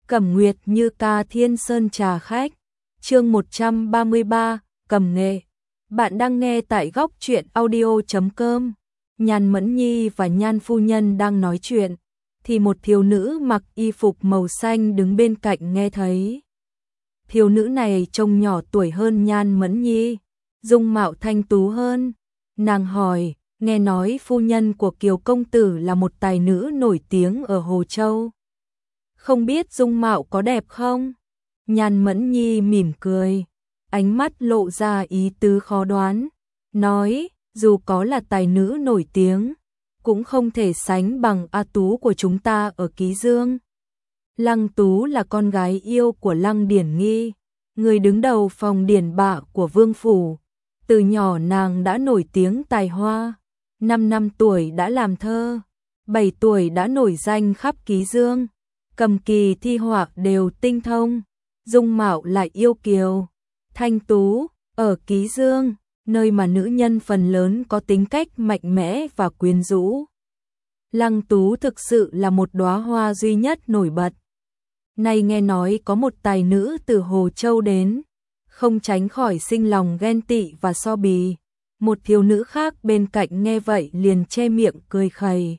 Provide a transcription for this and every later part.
Cẩm Nguyệt Như ca Thiên Sơn trà khách. Chương 133, cầm nghệ. Bạn đang nghe tại góc truyện audio.com. Nhan Mẫn Nhi và Nhan phu nhân đang nói chuyện, thì một thiếu nữ mặc y phục màu xanh đứng bên cạnh nghe thấy. Thiếu nữ này trông nhỏ tuổi hơn Nhan Mẫn Nhi, dung mạo thanh tú hơn. Nàng hỏi, nghe nói phu nhân của Kiều công tử là một tài nữ nổi tiếng ở Hồ Châu. Không biết dung mạo có đẹp không? Nhan Mẫn Nhi mỉm cười, ánh mắt lộ ra ý tứ khó đoán, nói, dù có là tài nữ nổi tiếng, cũng không thể sánh bằng A Tú của chúng ta ở Ký Dương. Lăng Tú là con gái yêu của Lăng Điển Nghi, người đứng đầu phòng điển bạ của Vương Phủ. Từ nhỏ nàng đã nổi tiếng tài hoa, 5 năm tuổi đã làm thơ, 7 tuổi đã nổi danh khắp Ký Dương, cầm kỳ thi họa đều tinh thông, dung mạo lại yêu kiều, thanh tú. Ở Ký Dương, nơi mà nữ nhân phần lớn có tính cách mạnh mẽ và quyến rũ, Lăng Tú thực sự là một đóa hoa duy nhất nổi bật. Nay nghe nói có một tài nữ từ Hồ Châu đến, không tránh khỏi sinh lòng ghen tị và so bì. Một thiếu nữ khác bên cạnh nghe vậy liền che miệng cười khẩy.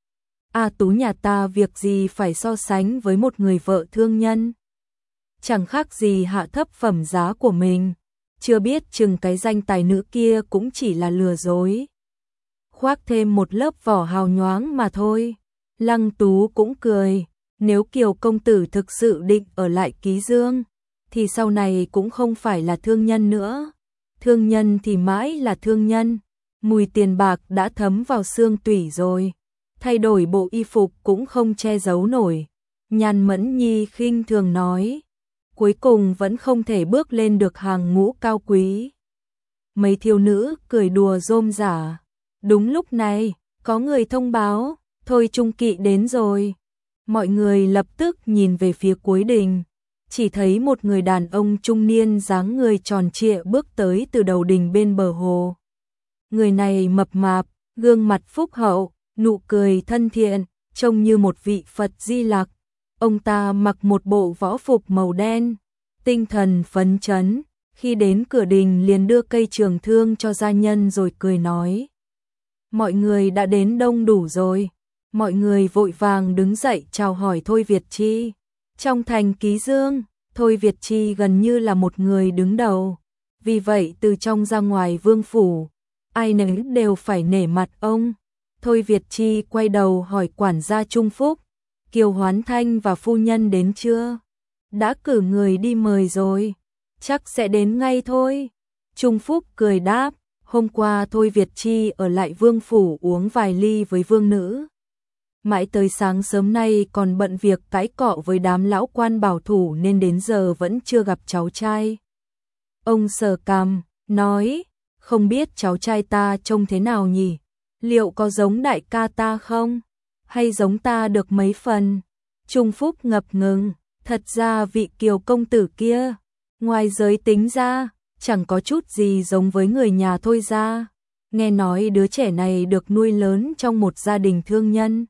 A Tú nhà ta việc gì phải so sánh với một người vợ thương nhân. Chẳng khác gì hạ thấp phẩm giá của mình, chưa biết chừng cái danh tài nữ kia cũng chỉ là lừa dối, khoác thêm một lớp vỏ hào nhoáng mà thôi. Lăng Tú cũng cười, nếu Kiều công tử thực sự định ở lại Ký Dương, thì sau này cũng không phải là thương nhân nữa. Thương nhân thì mãi là thương nhân, mùi tiền bạc đã thấm vào xương tủy rồi, thay đổi bộ y phục cũng không che giấu nổi. Nhan Mẫn Nhi khinh thường nói, cuối cùng vẫn không thể bước lên được hàng ngũ cao quý. Mấy thiếu nữ cười đùa rôm rả. Đúng lúc này, có người thông báo, Thôi Trung Kỵ đến rồi. Mọi người lập tức nhìn về phía cuối đình, chỉ thấy một người đàn ông trung niên dáng người tròn trịa bước tới từ đầu đình bên bờ hồ. Người này mập mạp, gương mặt phúc hậu, nụ cười thân thiện, trông như một vị Phật Di Lặc. Ông ta mặc một bộ võ phục màu đen, tinh thần phấn chấn, khi đến cửa đình liền đưa cây trường thương cho gia nhân rồi cười nói. Mọi người đã đến đông đủ rồi. Mọi người vội vàng đứng dậy chào hỏi Thôi Việt Chi. Trong thành Ký Dương, Thôi Việt Chi gần như là một người đứng đầu. Vì vậy từ trong ra ngoài Vương Phủ, ai nấy đều phải nể mặt ông. Thôi Việt Chi quay đầu hỏi quản gia Trung Phúc, Kiều Hoán Thanh và phu nhân đến chưa? Đã cử người đi mời rồi, chắc sẽ đến ngay thôi. Trung Phúc cười đáp, hôm qua Thôi Việt Chi ở lại Vương Phủ uống vài ly với vương nữ. Mãi tới sáng sớm nay còn bận việc cãi cọ với đám lão quan bảo thủ nên đến giờ vẫn chưa gặp cháu trai. Ông sờ cằm, nói, không biết cháu trai ta trông thế nào nhỉ? Liệu có giống đại ca ta không? Hay giống ta được mấy phần? Trung Phúc ngập ngừng, thật ra vị Kiều công tử kia, ngoài giới tính ra, chẳng có chút gì giống với người nhà Thôi ra. Nghe nói đứa trẻ này được nuôi lớn trong một gia đình thương nhân.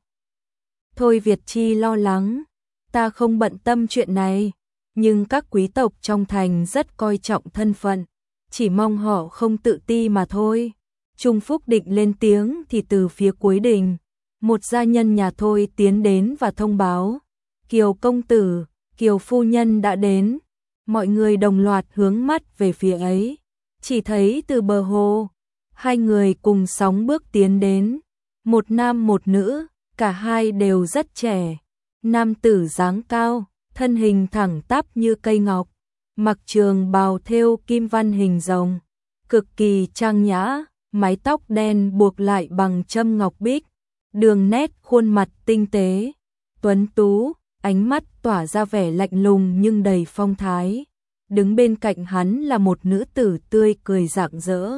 Thôi Việt Chi lo lắng, ta không bận tâm chuyện này, nhưng các quý tộc trong thành rất coi trọng thân phận, chỉ mong họ không tự ti mà thôi. Trung Phúc định lên tiếng thì từ phía cuối đình, một gia nhân nhà Thôi tiến đến và thông báo, Kiều công tử, Kiều phu nhân đã đến. Mọi người đồng loạt hướng mắt về phía ấy, chỉ thấy từ bờ hồ, hai người cùng sóng bước tiến đến, một nam một nữ. Cả hai đều rất trẻ, nam tử dáng cao, thân hình thẳng tắp như cây ngọc, mặc trường bào thêu kim văn hình rồng, cực kỳ trang nhã, mái tóc đen buộc lại bằng châm ngọc bích, đường nét khuôn mặt tinh tế, tuấn tú, ánh mắt tỏa ra vẻ lạnh lùng nhưng đầy phong thái. Đứng bên cạnh hắn là một nữ tử tươi cười rạng rỡ,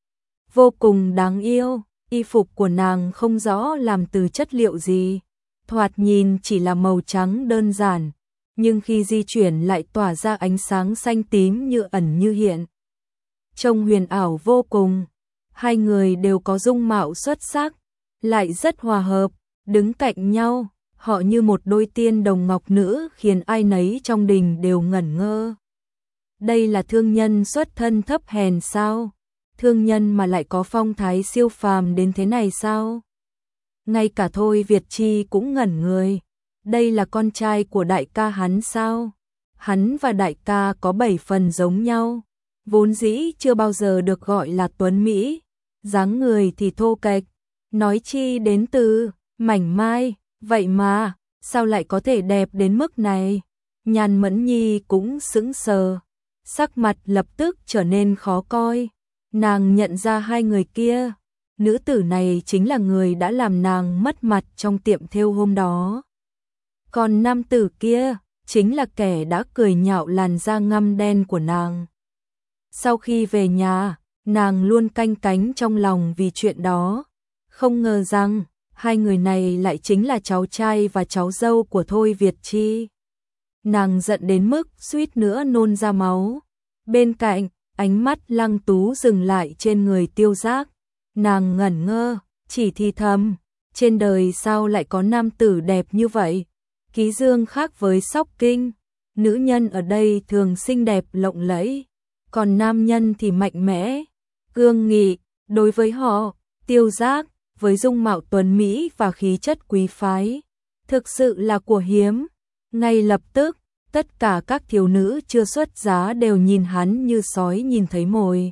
vô cùng đáng yêu. Y phục của nàng không rõ làm từ chất liệu gì, thoạt nhìn chỉ là màu trắng đơn giản, nhưng khi di chuyển lại tỏa ra ánh sáng xanh tím như ẩn như hiện. Trông huyền ảo vô cùng, hai người đều có dung mạo xuất sắc, lại rất hòa hợp, đứng cạnh nhau, họ như một đôi tiên đồng ngọc nữ khiến ai nấy trong đình đều ngẩn ngơ. Đây là thương nhân xuất thân thấp hèn sao? Thương nhân mà lại có phong thái siêu phàm đến thế này sao? Ngay cả Thôi Việt Chi cũng ngẩn người. Đây là con trai của đại ca hắn sao? Hắn và đại ca có 7 phần giống nhau. Vốn dĩ chưa bao giờ được gọi là tuấn Mỹ. Dáng người thì thô kệch. Nói chi đến từ mảnh mai. Vậy mà, sao lại có thể đẹp đến mức này? Nhan Mẫn Nhi cũng sững sờ. Sắc mặt lập tức trở nên khó coi. Nàng nhận ra hai người kia. Nữ tử này chính là người đã làm nàng mất mặt trong tiệm thêu hôm đó. Còn nam tử kia, chính là kẻ đã cười nhạo làn da ngăm đen của nàng. Sau khi về nhà, nàng luôn canh cánh trong lòng vì chuyện đó. Không ngờ rằng, hai người này lại chính là cháu trai và cháu dâu của Thôi Việt Chi. Nàng giận đến mức suýt nữa nôn ra máu. Bên cạnh, ánh mắt Lăng Tú dừng lại trên người Tiêu Giác. Nàng ngẩn ngơ, chỉ thì thầm, trên đời sao lại có nam tử đẹp như vậy? Ký Dương khác với Sóc Kinh, nữ nhân ở đây thường xinh đẹp lộng lẫy, còn nam nhân thì mạnh mẽ, cương nghị. Đối với họ, Tiêu Giác, với dung mạo tuấn mỹ và khí chất quý phái, thực sự là của hiếm. Ngay lập tức, tất cả các thiếu nữ chưa xuất giá đều nhìn hắn như sói nhìn thấy mồi.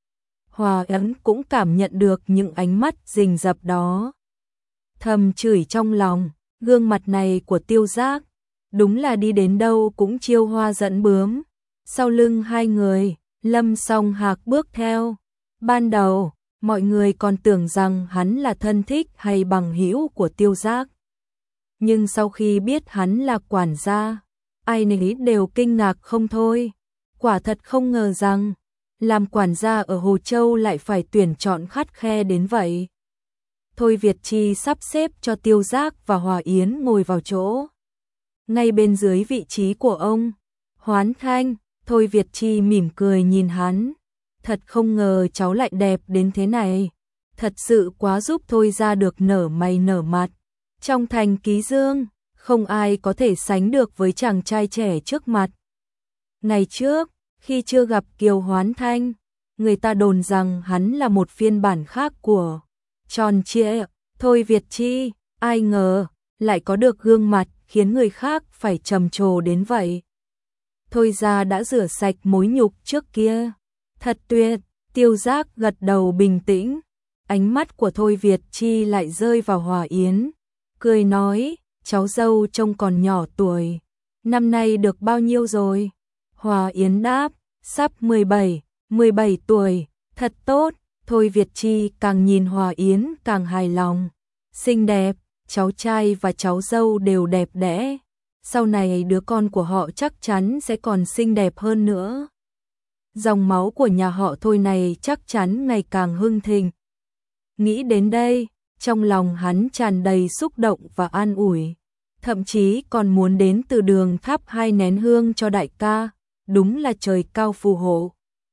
Hòa Ấn cũng cảm nhận được những ánh mắt rình rập đó. Thầm chửi trong lòng, gương mặt này của Tiêu Giác, đúng là đi đến đâu cũng chiêu hoa dẫn bướm. Sau lưng hai người, Lâm Song Hạc bước theo. Ban đầu, mọi người còn tưởng rằng hắn là thân thích hay bằng hữu của Tiêu Giác. Nhưng sau khi biết hắn là quản gia, ai nấy đều kinh ngạc không thôi. Quả thật không ngờ rằng, làm quản gia ở Hồ Châu lại phải tuyển chọn khắt khe đến vậy. Thôi Việt Chi sắp xếp cho Tiêu Giác và Hòa Yến ngồi vào chỗ. Ngay bên dưới vị trí của ông, Hoán Thanh, Thôi Việt Chi mỉm cười nhìn hắn. Thật không ngờ cháu lại đẹp đến thế này. Thật sự quá giúp Thôi ra được nở mày nở mặt. Trong thành Ký Dương, không ai có thể sánh được với chàng trai trẻ trước mặt. Ngày trước, khi chưa gặp Kiều Hoán Thanh, người ta đồn rằng hắn là một phiên bản khác của Tròn Trịa, Thôi Việt Chi, ai ngờ lại có được gương mặt khiến người khác phải trầm trồ đến vậy. Thôi ra đã rửa sạch mối nhục trước kia. Thật tuyệt. Tiêu Giác gật đầu bình tĩnh. Ánh mắt của Thôi Việt Chi lại rơi vào Hòa Yến, cười nói, cháu dâu trông còn nhỏ tuổi, năm nay được bao nhiêu rồi? Hòa Yến đáp, sắp 17 tuổi, thật tốt. Thôi Việt Chi càng nhìn Hòa Yến càng hài lòng. Xinh đẹp, cháu trai và cháu dâu đều đẹp đẽ. Sau này đứa con của họ chắc chắn sẽ còn xinh đẹp hơn nữa. Dòng máu của nhà họ Thôi này chắc chắn ngày càng hưng thịnh. Nghĩ đến đây, trong lòng hắn tràn đầy xúc động và an ủi. Thậm chí còn muốn đến từ đường thắp 2 nén hương cho đại ca. Đúng là trời cao phù hộ.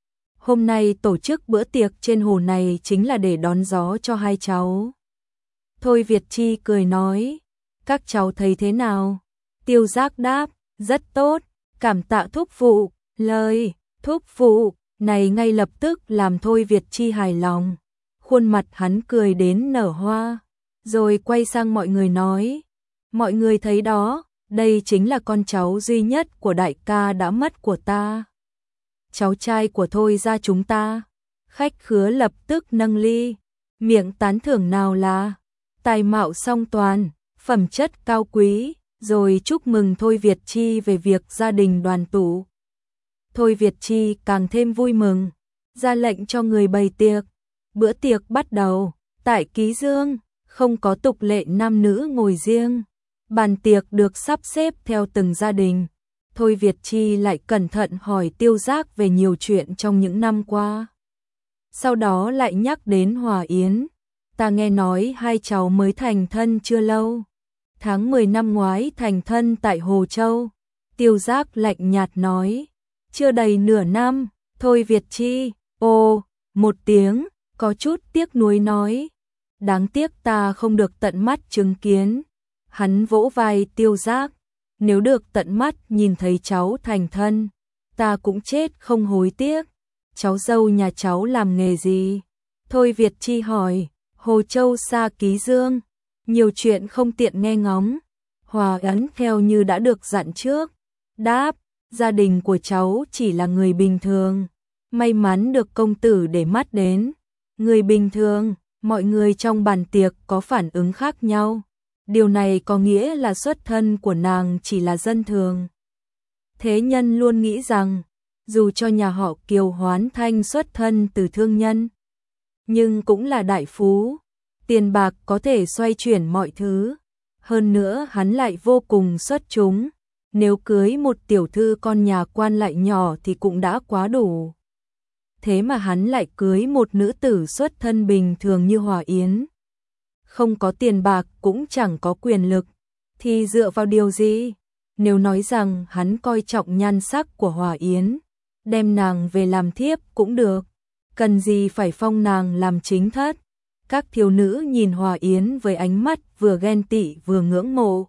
Hôm nay tổ chức bữa tiệc trên hồ này chính là để đón gió cho hai cháu. Thôi Việt Chi cười nói, các cháu thấy thế nào? Tiêu Giác đáp, rất tốt, cảm tạ thúc phụ. Lời thúc phụ này ngay lập tức làm Thôi Việt Chi hài lòng. Khuôn mặt hắn cười đến nở hoa, rồi quay sang mọi người nói, mọi người thấy đó, đây chính là con cháu duy nhất của đại ca đã mất của ta. Cháu trai của Thôi ra chúng ta. Khách khứa lập tức nâng ly, miệng tán thưởng nào là tài mạo song toàn, phẩm chất cao quý, rồi chúc mừng Thôi Việt Chi về việc gia đình đoàn tụ. Thôi Việt Chi càng thêm vui mừng, ra lệnh cho người bày tiệc. Bữa tiệc bắt đầu, tại Ký Dương, không có tục lệ nam nữ ngồi riêng. Bàn tiệc được sắp xếp theo từng gia đình. Thôi Việt Chi lại cẩn thận hỏi Tiêu Giác về nhiều chuyện trong những năm qua. Sau đó lại nhắc đến Hòa Yến. Ta nghe nói hai cháu mới thành thân chưa lâu. Tháng 10 năm ngoái thành thân tại Hồ Châu. Tiêu Giác lạnh nhạt nói. Chưa đầy nửa năm. Thôi Việt Chi, một tiếng, có chút tiếc nuối nói. Đáng tiếc ta không được tận mắt chứng kiến. Hắn vỗ vai Tiêu Giác, nếu được tận mắt nhìn thấy cháu thành thân, ta cũng chết không hối tiếc. Cháu dâu nhà cháu làm nghề gì? Thôi Việt Chi hỏi. Hồ Châu xa Ký Dương, nhiều chuyện không tiện nghe ngóng. Hòa Ấn theo như đã được dặn trước, đáp, gia đình của cháu chỉ là người bình thường, may mắn được công tử để mắt đến. Người bình thường, mọi người trong bàn tiệc có phản ứng khác nhau. Điều này có nghĩa là xuất thân của nàng chỉ là dân thường. Thế nhân luôn nghĩ rằng, dù cho nhà họ Kiều Hoán Thanh xuất thân từ thương nhân, nhưng cũng là đại phú, tiền bạc có thể xoay chuyển mọi thứ. Hơn nữa hắn lại vô cùng xuất chúng, nếu cưới một tiểu thư con nhà quan lại nhỏ thì cũng đã quá đủ. Thế mà hắn lại cưới một nữ tử xuất thân bình thường như Hòa Yến. Không có tiền bạc cũng chẳng có quyền lực, thì dựa vào điều gì? Nếu nói rằng hắn coi trọng nhan sắc của Hòa Yến, đem nàng về làm thiếp cũng được, cần gì phải phong nàng làm chính thất. Các thiếu nữ nhìn Hòa Yến với ánh mắt vừa ghen tị vừa ngưỡng mộ.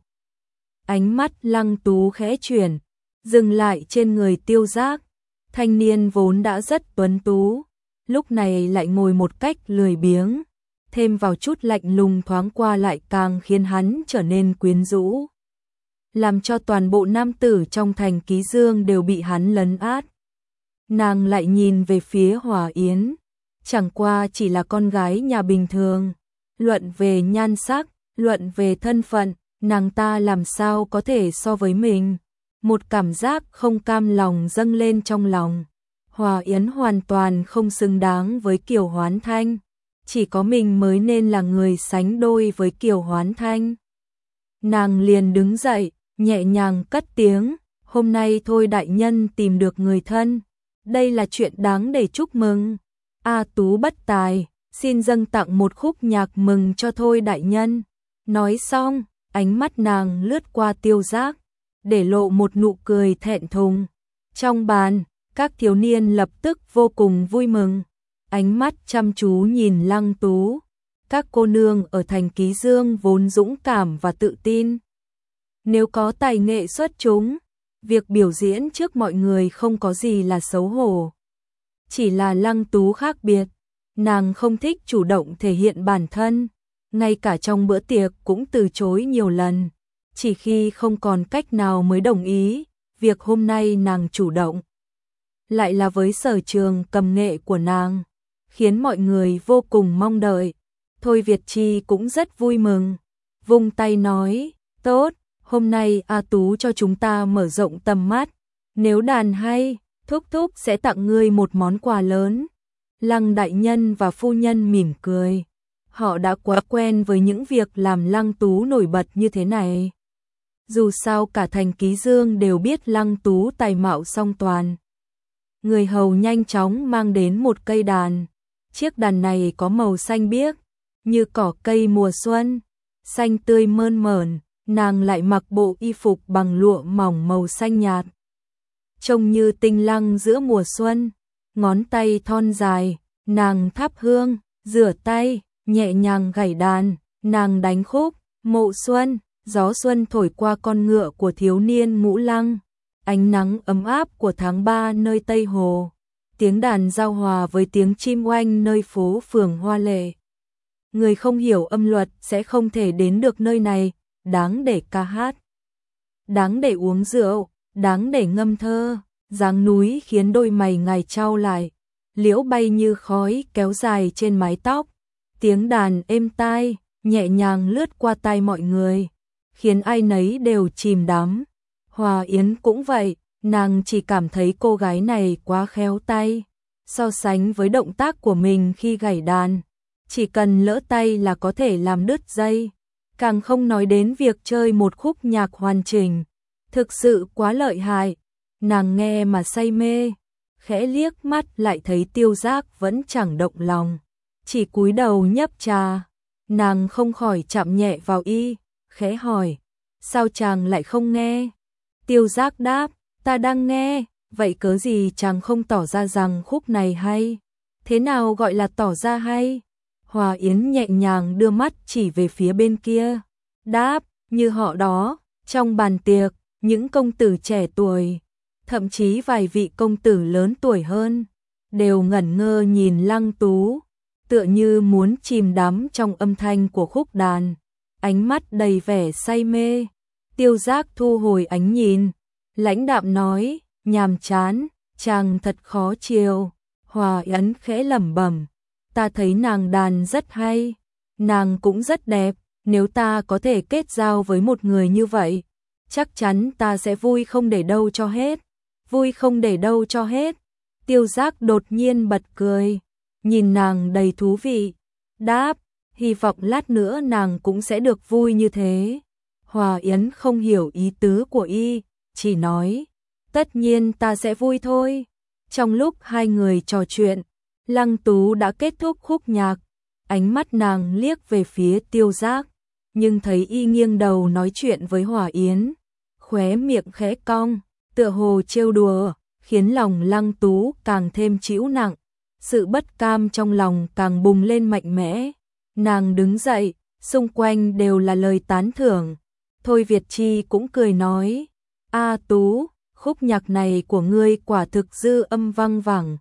Ánh mắt Lăng Tú khẽ chuyển, dừng lại trên người Tiêu Giác. Thanh niên vốn đã rất tuấn tú, lúc này lại ngồi một cách lười biếng, thêm vào chút lạnh lùng thoáng qua lại càng khiến hắn trở nên quyến rũ, làm cho toàn bộ nam tử trong thành Ký Dương đều bị hắn lấn át. Nàng lại nhìn về phía Hòa Yến, chẳng qua chỉ là con gái nhà bình thường, luận về nhan sắc, luận về thân phận, nàng ta làm sao có thể so với mình. Một cảm giác không cam lòng dâng lên trong lòng. Hòa Yến hoàn toàn không xứng đáng với Kiều Hoán Thanh, chỉ có mình mới nên là người sánh đôi với Kiều Hoán Thanh. Nàng liền đứng dậy, nhẹ nhàng cất tiếng, hôm nay thôi đại nhân tìm được người thân, đây là chuyện đáng để chúc mừng. A Tú bất tài, xin dâng tặng một khúc nhạc mừng cho thôi đại nhân. Nói xong, ánh mắt nàng lướt qua Tiêu Giác, để lộ một nụ cười thẹn thùng. Trong bàn, các thiếu niên lập tức vô cùng vui mừng, ánh mắt chăm chú nhìn Lăng Tú. Các cô nương ở thành Ký Dương vốn dũng cảm và tự tin, nếu có tài nghệ xuất chúng, việc biểu diễn trước mọi người không có gì là xấu hổ. Chỉ là Lăng Tú khác biệt, nàng không thích chủ động thể hiện bản thân, ngay cả trong bữa tiệc cũng từ chối nhiều lần, chỉ khi không còn cách nào mới đồng ý. Việc hôm nay nàng chủ động, lại là với sở trường cầm nghệ của nàng, khiến mọi người vô cùng mong đợi. Thôi Việt Chi cũng rất vui mừng, vung tay nói, tốt, hôm nay A Tú cho chúng ta mở rộng tầm mắt, nếu đàn hay, thúc thúc sẽ tặng ngươi một món quà lớn. Lăng đại nhân và phu nhân mỉm cười, họ đã quá quen với những việc làm Lăng Tú nổi bật như thế này. Dù sao cả thành Ký Dương đều biết Lăng Tú tài mạo song toàn. Người hầu nhanh chóng mang đến một cây đàn. Chiếc đàn này có màu xanh biếc, như cỏ cây mùa xuân, xanh tươi mơn mởn, nàng lại mặc bộ y phục bằng lụa mỏng màu xanh nhạt, trông như tinh lăng giữa mùa xuân. Ngón tay thon dài, nàng thắp hương, rửa tay, nhẹ nhàng gảy đàn, nàng đánh khúc Mộ Xuân. Gió xuân thổi qua con ngựa của thiếu niên Ngũ Lăng, ánh nắng ấm áp của tháng 3 nơi Tây Hồ, tiếng đàn giao hòa với tiếng chim oanh nơi phố phường hoa lệ. Người không hiểu âm luật sẽ không thể đến được nơi này, đáng để ca hát, đáng để uống rượu, đáng để ngâm thơ. Dáng núi khiến đôi mày ngài chau lại, liễu bay như khói kéo dài trên mái tóc, tiếng đàn êm tai, nhẹ nhàng lướt qua tai mọi người, khiến ai nấy đều chìm đắm. Hòa Yến cũng vậy, nàng chỉ cảm thấy cô gái này quá khéo tay, so sánh với động tác của mình khi gảy đàn, chỉ cần lỡ tay là có thể làm đứt dây, càng không nói đến việc chơi một khúc nhạc hoàn chỉnh, thực sự quá lợi hại. Nàng nghe mà say mê, khẽ liếc mắt lại thấy Tiêu Giác vẫn chẳng động lòng, chỉ cúi đầu nhấp trà. Nàng không khỏi chạm nhẹ vào y, khẽ hỏi, sao chàng lại không nghe? Tiêu Giác đáp, ta đang nghe, vậy cớ gì chàng không tỏ ra rằng khúc này hay? Thế nào gọi là tỏ ra hay? Hòa Yến nhẹ nhàng đưa mắt chỉ về phía bên kia, đáp, Như họ đó, trong bàn tiệc, những công tử trẻ tuổi, thậm chí vài vị công tử lớn tuổi hơn, đều ngẩn ngơ nhìn Lăng Tú, tựa như muốn chìm đắm trong âm thanh của khúc đàn, ánh mắt đầy vẻ say mê. Tiêu Giác thu hồi ánh nhìn, lãnh đạm nói, nhàm chán, chàng thật khó chiều. Hòa Yến khẽ lẩm bẩm, ta thấy nàng đàn rất hay, nàng cũng rất đẹp, nếu ta có thể kết giao với một người như vậy, chắc chắn ta sẽ vui không để đâu cho hết, vui không để đâu cho hết. Tiêu Giác đột nhiên bật cười, nhìn nàng đầy thú vị, đáp, hy vọng lát nữa nàng cũng sẽ được vui như thế. Hòa Yến không hiểu ý tứ của y, chỉ nói, tất nhiên ta sẽ vui thôi. Trong lúc hai người trò chuyện, Lăng Tú đã kết thúc khúc nhạc, ánh mắt nàng liếc về phía Tiêu Giác, nhưng thấy y nghiêng đầu nói chuyện với Hòa Yến, khóe miệng khẽ cong, tựa hồ trêu đùa, khiến lòng Lăng Tú càng thêm trĩu nặng, sự bất cam trong lòng càng bùng lên mạnh mẽ. Nàng đứng dậy, xung quanh đều là lời tán thưởng. Thôi Việt Chi cũng cười nói, A Tú, khúc nhạc này của ngươi quả thực dư âm vang vẳng,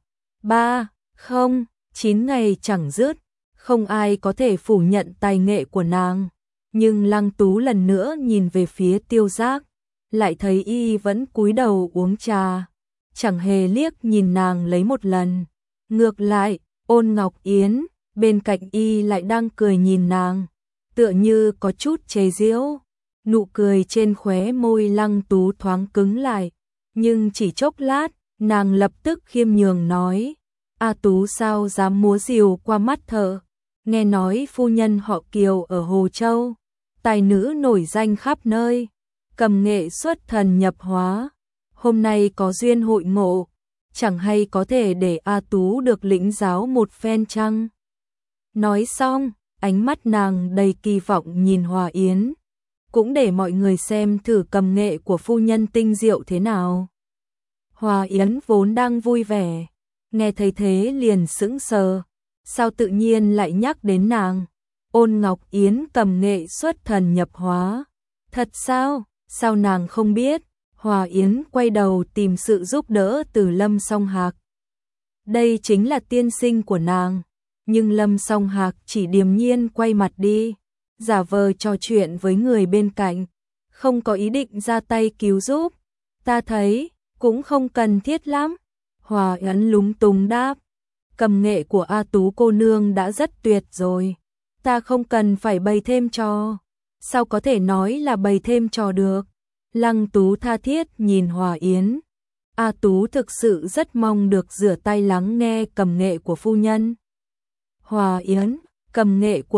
9 ngày chẳng dứt, không ai có thể phủ nhận tài nghệ của nàng. Nhưng Lăng Tú lần nữa nhìn về phía Tiêu Giác, lại thấy y vẫn cúi đầu uống trà, chẳng hề liếc nhìn nàng lấy một lần. Ngược lại, Ôn Ngọc Yến, bên cạnh y lại đang cười nhìn nàng, tựa như có chút chế giễu. Nụ cười trên khóe môi Lăng Tú thoáng cứng lại, nhưng chỉ chốc lát, nàng lập tức khiêm nhường nói, A Tú sao dám múa rìu qua mắt thợ, nghe nói phu nhân họ Kiều ở Hồ Châu, tài nữ nổi danh khắp nơi, cầm nghệ xuất thần nhập hóa, hôm nay có duyên hội ngộ, chẳng hay có thể để A Tú được lĩnh giáo một phen chăng? Nói xong, ánh mắt nàng đầy kỳ vọng nhìn Hòa Yến, cũng để mọi người xem thử cầm nghệ của phu nhân tinh diệu thế nào. Hòa Yến vốn đang vui vẻ, nghe thấy thế liền sững sờ, sao tự nhiên lại nhắc đến nàng? Ôn Ngọc Yến cầm nghệ xuất thần nhập hóa, thật sao? Sao nàng không biết? Hòa Yến quay đầu tìm sự giúp đỡ từ Lâm Song Hạc. Đây chính là tiên sinh của nàng, nhưng Lâm Song Hạc chỉ điềm nhiên quay mặt đi, giả vờ trò chuyện với người bên cạnh, không có ý định ra tay cứu giúp. Ta thấy, cũng không cần thiết lắm. Hòa Yến lúng túng đáp, cầm nghệ của A Tú cô nương đã rất tuyệt rồi, ta không cần phải bày thêm trò. Sao có thể nói là bày thêm trò được? Lăng Tú tha thiết nhìn Hòa Yến. A Tú thực sự rất mong được rửa tay lắng nghe cầm nghệ của phu nhân. Hòa Yến, cầm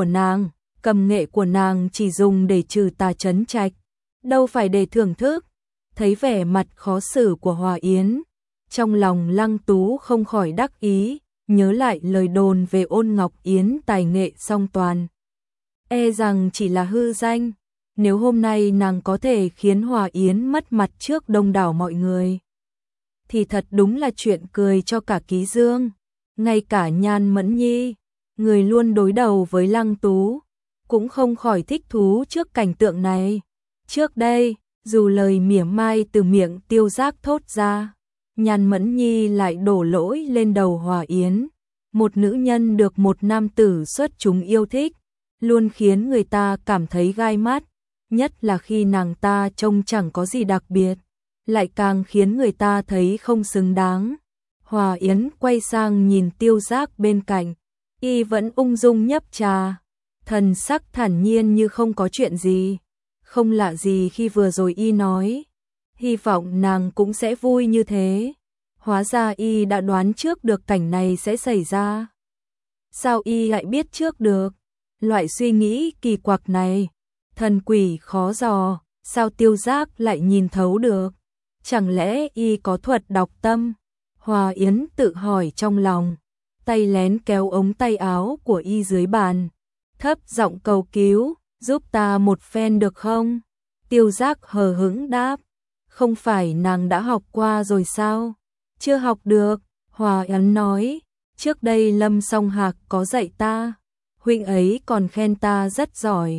nghệ của nàng chỉ dùng để trừ tà trấn trạch, đâu phải để thưởng thức. Thấy vẻ mặt khó xử của Hòa Yến, trong lòng Lăng Tú không khỏi đắc ý, nhớ lại lời đồn về Ôn Ngọc Yến tài nghệ song toàn. E rằng chỉ là hư danh, nếu hôm nay nàng có thể khiến Hòa Yến mất mặt trước đông đảo mọi người, thì thật đúng là chuyện cười cho cả Ký Dương. Ngay cả Nhan Mẫn Nhi, người luôn đối đầu với Lăng Tú, cũng không khỏi thích thú trước cảnh tượng này. Trước đây, dù lời mỉa mai từ miệng Tiêu Giác thốt ra, Nhan Mẫn Nhi lại đổ lỗi lên đầu Hòa Yến. Một nữ nhân được một nam tử xuất chúng yêu thích, luôn khiến người ta cảm thấy gai mắt, nhất là khi nàng ta trông chẳng có gì đặc biệt, lại càng khiến người ta thấy không xứng đáng. Hòa Yến quay sang nhìn Tiêu Giác bên cạnh, y vẫn ung dung nhấp trà, thần sắc thản nhiên như không có chuyện gì. Không lạ gì khi vừa rồi y nói, hy vọng nàng cũng sẽ vui như thế. Hóa ra y đã đoán trước được cảnh này sẽ xảy ra. Sao y lại biết trước được? Loại suy nghĩ kỳ quặc này, thần quỷ khó dò, sao Tiêu Giác lại nhìn thấu được? Chẳng lẽ y có thuật đọc tâm? Hòa Yến tự hỏi trong lòng, tay lén kéo ống tay áo của y dưới bàn, thấp giọng cầu cứu, giúp ta một phen được không? Tiêu Giác hờ hững đáp, không phải nàng đã học qua rồi sao? Chưa học được, Hòa Yến nói, trước đây Lâm Song Hạc có dạy ta, huynh ấy còn khen ta rất giỏi,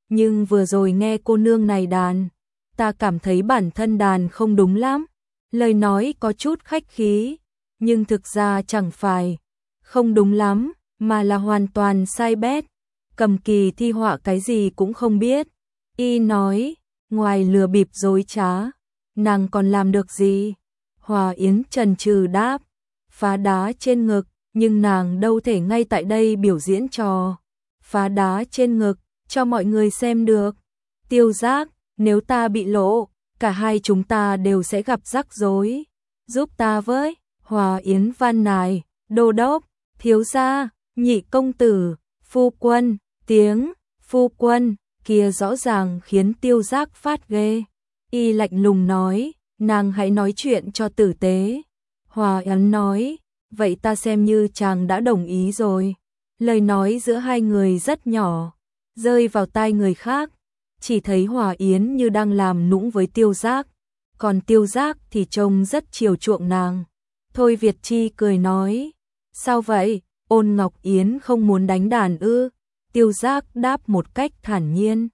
nhưng vừa rồi nghe cô nương này đàn, ta cảm thấy bản thân đàn không đúng lắm. Lời nói có chút khách khí, nhưng thực ra chẳng phải không đúng lắm, mà là hoàn toàn sai bét. Cầm kỳ thi họa cái gì cũng không biết. Y nói, ngoài lừa bịp dối trá, nàng còn làm được gì? Hòa Yến chần chừ đáp, phá đá trên ngực, nhưng nàng đâu thể ngay tại đây biểu diễn trò phá đá trên ngực cho mọi người xem được. Tiêu Giác, nếu ta bị lộ, cả hai chúng ta đều sẽ gặp rắc rối. Giúp ta với. Hòa Yến van nài, đô đốc, thiếu gia, nhị công tử, phu quân. Tiếng phu quân kia rõ ràng khiến Tiêu Giác phát ghê. Y lạnh lùng nói, nàng hãy nói chuyện cho tử tế. Hòa Yến nói, vậy ta xem như chàng đã đồng ý rồi. Lời nói giữa hai người rất nhỏ, rơi vào tai người khác, chỉ thấy Hòa Yến như đang làm nũng với Tiêu Giác, còn Tiêu Giác thì trông rất chiều chuộng nàng. Thôi Việt Chi cười nói, sao vậy, Ôn Ngọc Yến không muốn đánh đàn ư? Tiêu Giác đáp một cách thản nhiên,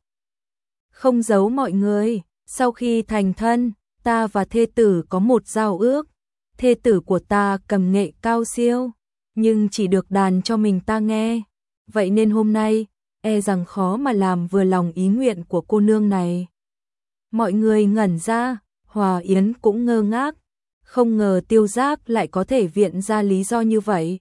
không giấu mọi người, sau khi thành thân, ta và thê tử có một giao ước. Thê tử của ta cầm nghệ cao siêu, nhưng chỉ được đàn cho mình ta nghe. Vậy nên hôm nay, e rằng khó mà làm vừa lòng ý nguyện của cô nương này. Mọi người ngẩn ra, Hòa Yến cũng ngơ ngác, không ngờ Tiêu Giác lại có thể viện ra lý do như vậy.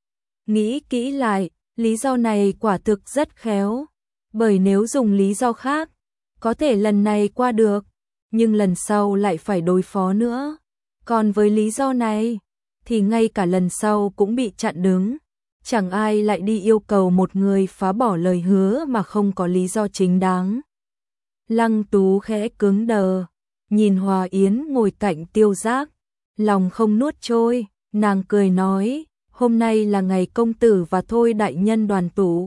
Nghĩ kỹ lại, lý do này quả thực rất khéo, bởi nếu dùng lý do khác, có thể lần này qua được, nhưng lần sau lại phải đối phó nữa. Còn với lý do này, thì ngay cả lần sau cũng bị chặn đứng. Chẳng ai lại đi yêu cầu một người phá bỏ lời hứa mà không có lý do chính đáng. Lăng Tú khẽ cứng đờ, nhìn Hòa Yến ngồi cạnh Tiêu Giác, lòng không nuốt trôi, nàng cười nói, hôm nay là ngày công tử và Thôi đại nhân đoàn tụ.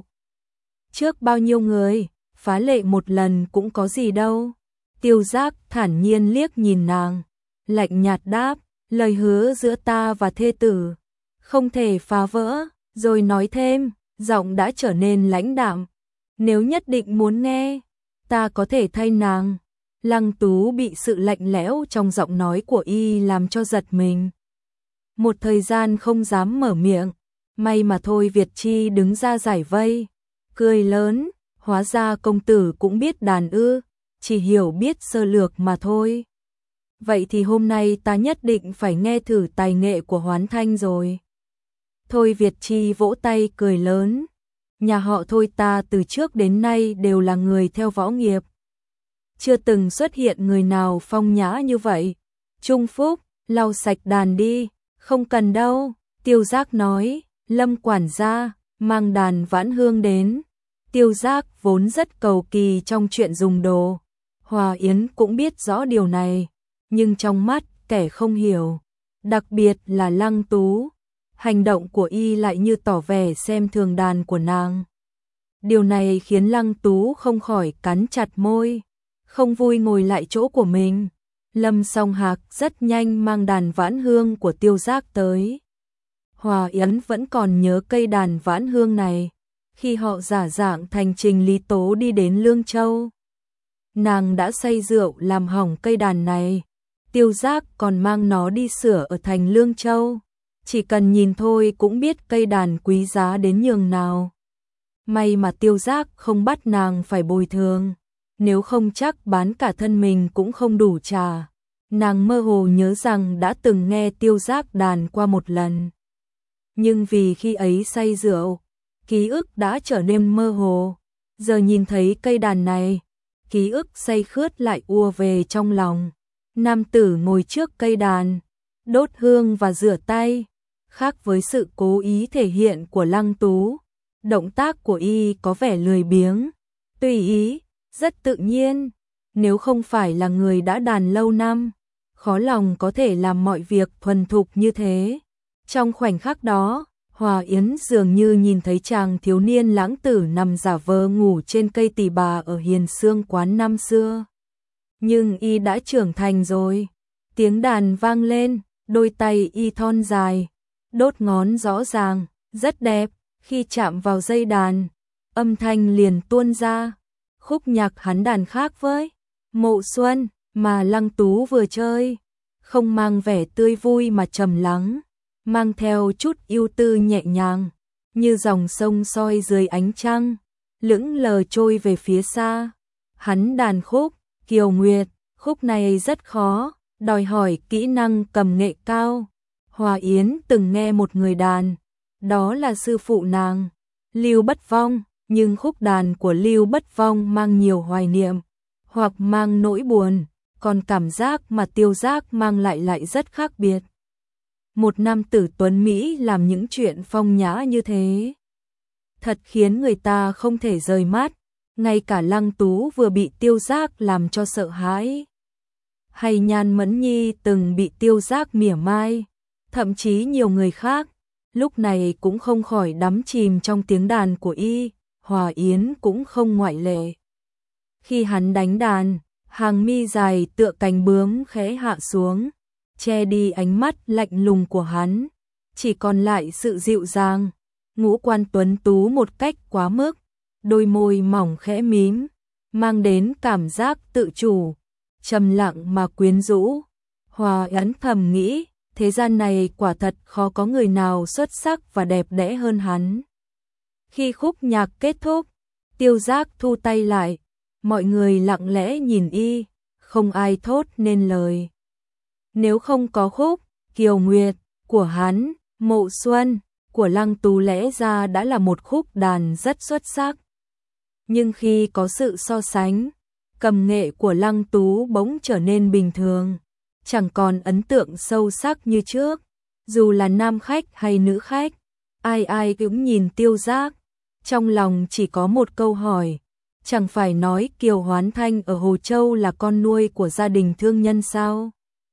Trước bao nhiêu người, phá lệ một lần cũng có gì đâu. Tiêu Giác thản nhiên liếc nhìn nàng, lạnh nhạt đáp, lời hứa giữa ta và thê tử không thể phá vỡ, rồi nói thêm, giọng đã trở nên lãnh đạm, nếu nhất định muốn nghe, ta có thể thay nàng. Lăng Tú bị sự lạnh lẽo trong giọng nói của y làm cho giật mình. Một thời gian không dám mở miệng, may mà Thôi Việt Chi đứng ra giải vây, cười lớn, hóa ra công tử cũng biết đàn ư, chỉ hiểu biết sơ lược mà thôi. Vậy thì hôm nay ta nhất định phải nghe thử tài nghệ của Hoán Thanh rồi. Thôi Việt Chi vỗ tay cười lớn, nhà họ Thôi ta từ trước đến nay đều là người theo võ nghiệp, chưa từng xuất hiện người nào phong nhã như vậy. Trung Phúc, lau sạch đàn đi. Không cần đâu, Tiêu Giác nói, Lâm quản gia, mang đàn Vãn Hương đến. Tiêu Giác vốn rất cầu kỳ trong chuyện dùng đồ, Hòa Yến cũng biết rõ điều này, nhưng trong mắt kẻ không hiểu, đặc biệt là Lăng Tú, hành động của y lại như tỏ vẻ xem thường đàn của nàng. Điều này khiến Lăng Tú không khỏi cắn chặt môi, không vui ngồi lại chỗ của mình. Lâm Song Hạc rất nhanh mang đàn Vãn Hương của Tiêu Giác tới. Hòa Yến vẫn còn nhớ cây đàn Vãn Hương này, khi họ giả dạng thành Trình Lý Tố đi đến Lương Châu. Nàng đã say rượu làm hỏng cây đàn này, Tiêu Giác còn mang nó đi sửa ở thành Lương Châu. Chỉ cần nhìn thôi cũng biết cây đàn quý giá đến nhường nào. May mà Tiêu Giác không bắt nàng phải bồi thường, nếu không chắc bán cả thân mình cũng không đủ trả. Nàng mơ hồ nhớ rằng đã từng nghe Tiêu Giác đàn qua một lần, nhưng vì khi ấy say rượu, ký ức đã trở nên mơ hồ. Giờ nhìn thấy cây đàn này, ký ức say khướt lại ùa về trong lòng. Nam tử ngồi trước cây đàn, đốt hương và rửa tay, khác với sự cố ý thể hiện của Lăng Tú. Động tác của y có vẻ lười biếng, tùy ý, rất tự nhiên. Nếu không phải là người đã đàn lâu năm, khó lòng có thể làm mọi việc thuần thục như thế. Trong khoảnh khắc đó, Hòa Yến dường như nhìn thấy chàng thiếu niên lãng tử nằm giả vờ ngủ trên cây tỳ bà ở Hiền Xương quán năm xưa. Nhưng y đã trưởng thành rồi. Tiếng đàn vang lên, đôi tay y thon dài, đốt ngón rõ ràng, rất đẹp. Khi chạm vào dây đàn, âm thanh liền tuôn ra. khúc nhạc hắn đàn khác với Mộ Xuân mà Lăng Tú vừa chơi, không mang vẻ tươi vui mà trầm lắng, mang theo chút ưu tư nhẹ nhàng, như dòng sông soi dưới ánh trăng, lững lờ trôi về phía xa. Hắn đàn khúc Kiều Nguyệt, khúc này rất khó, đòi hỏi kỹ năng cầm nghệ cao. Hòa Yến từng nghe một người đàn, đó là sư phụ nàng, Lưu Bất Vong, nhưng khúc đàn của Lưu Bất Vong mang nhiều hoài niệm, hoặc mang nỗi buồn, còn cảm giác mà Tiêu Giác mang lại rất khác biệt. Một nam tử tuấn Mỹ làm những chuyện phong nhã như thế, thật khiến người ta không thể rời mắt, ngay cả Lăng Tú vừa bị Tiêu Giác làm cho sợ hãi. Hay Nhan Mẫn Nhi từng bị Tiêu Giác mỉa mai, thậm chí nhiều người khác, lúc này cũng không khỏi đắm chìm trong tiếng đàn của y, Hòa Yến cũng không ngoại lệ. Khi hắn đánh đàn, hàng mi dài tựa cánh bướm khẽ hạ xuống, che đi ánh mắt lạnh lùng của hắn, chỉ còn lại sự dịu dàng, ngũ quan tuấn tú một cách quá mức, đôi môi mỏng khẽ mím, mang đến cảm giác tự chủ, trầm lặng mà quyến rũ. Hòa Yến thầm nghĩ, thế gian này quả thật khó có người nào xuất sắc và đẹp đẽ hơn hắn. Khi khúc nhạc kết thúc, Tiêu Giác thu tay lại, mọi người lặng lẽ nhìn y, không ai thốt nên lời. Nếu không có khúc Kiều Nguyệt của hắn, Mộ Xuân của Lăng Tú lẽ ra đã là một khúc đàn rất xuất sắc. Nhưng khi có sự so sánh, cầm nghệ của Lăng Tú bỗng trở nên bình thường, chẳng còn ấn tượng sâu sắc như trước. Dù là nam khách hay nữ khách, ai ai cũng nhìn Tiêu Giác, trong lòng chỉ có một câu hỏi, chẳng phải nói Kiều Hoán Thanh ở Hồ Châu là con nuôi của gia đình thương nhân sao?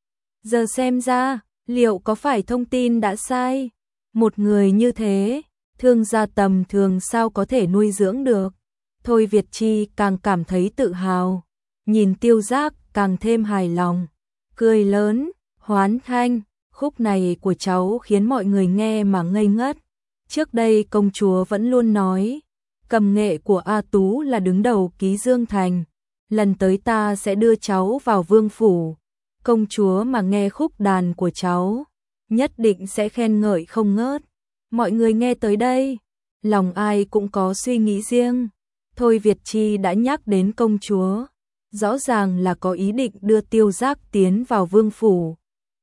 Giờ xem ra, liệu có phải thông tin đã sai? Một người như thế, thương gia tầm thường sao có thể nuôi dưỡng được? Thôi Việt Chi càng cảm thấy tự hào, nhìn Tiêu Giác càng thêm hài lòng, cười lớn, Hoán Thanh, khúc này của cháu khiến mọi người nghe mà ngây ngất. Trước đây công chúa vẫn luôn nói, cầm nghệ của A Tú là đứng đầu ký Dương Thành, lần tới ta sẽ đưa cháu vào vương phủ. Công chúa mà nghe khúc đàn của cháu, nhất định sẽ khen ngợi không ngớt. Mọi người nghe tới đây, lòng ai cũng có suy nghĩ riêng. Thôi Việt Chi đã nhắc đến công chúa, rõ ràng là có ý định đưa Tiêu Giác tiến vào vương phủ.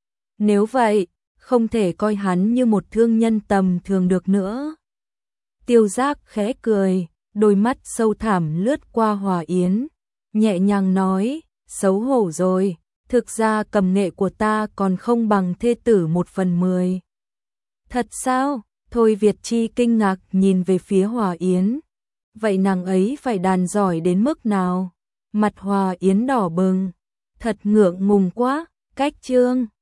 Nếu vậy, không thể coi hắn như một thương nhân tầm thường được nữa. Tiêu Giác khẽ cười, đôi mắt sâu thẳm lướt qua Hòa Yến, nhẹ nhàng nói, xấu hổ rồi, thực ra cầm nghệ của ta còn không bằng thê tử 1/10. Thật sao? Thôi Việt Chi kinh ngạc nhìn về phía Hòa Yến. Vậy nàng ấy phải đàn giỏi đến mức nào? Mặt Hòa Yến đỏ bừng, thật ngượng ngùng quá, cách chương.